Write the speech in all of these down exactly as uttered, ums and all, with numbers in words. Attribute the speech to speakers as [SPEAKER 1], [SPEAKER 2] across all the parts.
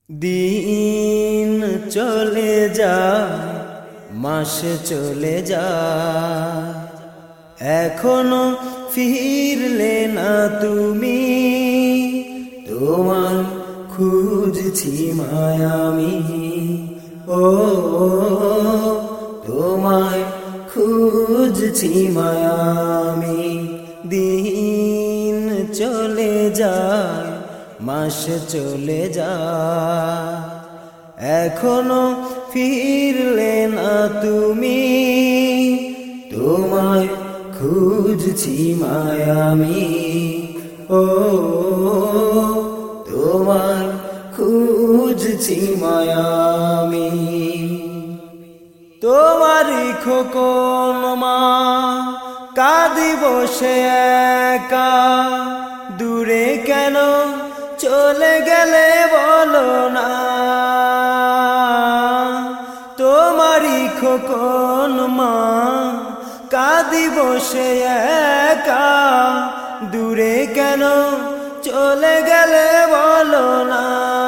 [SPEAKER 1] দিন চলে যায়, মাস চলে যায়, এখনো ফিরলে না তুমি। তোমার খুঁজছি মায়ামি, ও তোমায় খুঁজছি মায়ামি। দিন চলে যায়, মাস চলে যায়, এখনো ফিরলে না তুমি। তোমায় খুঁজছি মায়ামি, ও তোমায় খুঁজছি মায়ামি। তোমারই খোকন মা কাঁদি বসে একা, দূরে কেন চলে গেলে বলো না। তোমারই খোকন মা কাঁদি বসে একা, দূরে কেন চলে গেলে বলো না।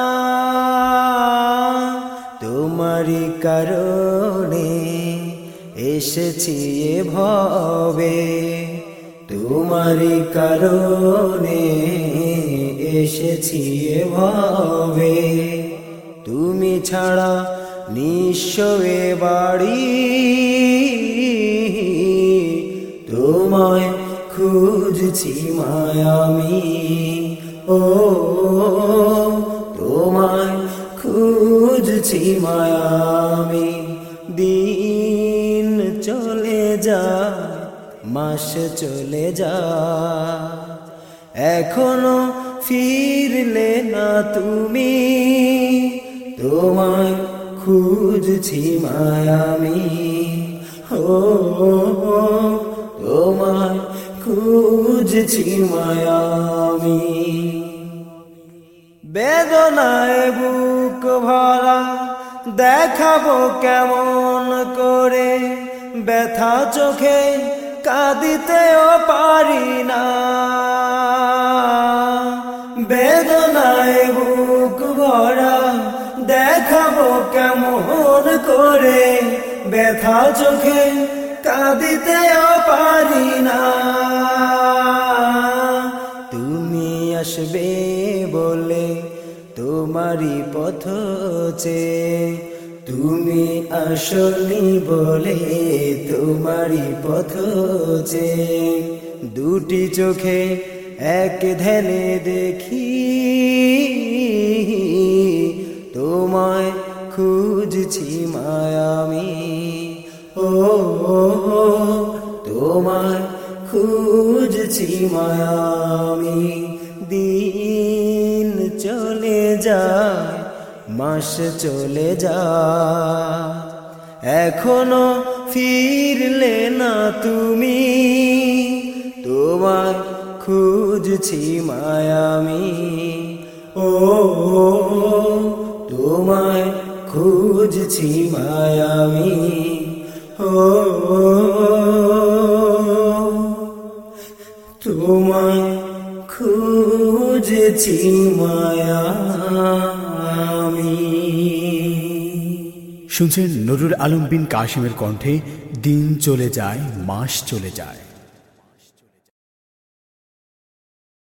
[SPEAKER 1] তোমারই কারণে এসেছি এ ভবে, তোমারই কারণে এসেছি এ ভবে। তুমি ছাড়া নিঃস্ব এ বাড়ি, তোমায় খুঁজছি মায়ামি, ও তোমায় খুঁজছি মায়ামি। দিন চলে যায়, মাস চলে যায়, এখনো ফিরলে না তুমি। তোমায় খুঁজছি মায়ামি, ও তোমায় খুঁজছি মায়ামি। বেদনায় বুক ভরা দেখাবো কেমন করে, ব্যথা চোখে কাঁদিতেও পারি না। বেদনায় বুক ভরা দেখাবো কেমন করে, ব্যথা চোখে কাঁদিতেও পারি না। তুমি আসবে বলে তোমারই পথ চেয়ে, তুমি আসনি বলে তোমারই পথ চেয়ে, দুটি চোখে এক ধ্যানে দেখি। তোমায় খুঁজছি মায়ামি, ও তোমায় খুঁজছি মায়ামি। দিন চলে যায়, মাস চলে যায়, এখনো ফিরলে না তুমি। তোমায় খুঁজছি মায়ামি, ও তোমায় খুঁজছি মায়ামি, ও তোমায় খুঁজছি মায়ামি।
[SPEAKER 2] শুনছেন নুরুল আলম বিন কাশিমের কণ্ঠে দিন চলে যায়, মাস চলে যায়।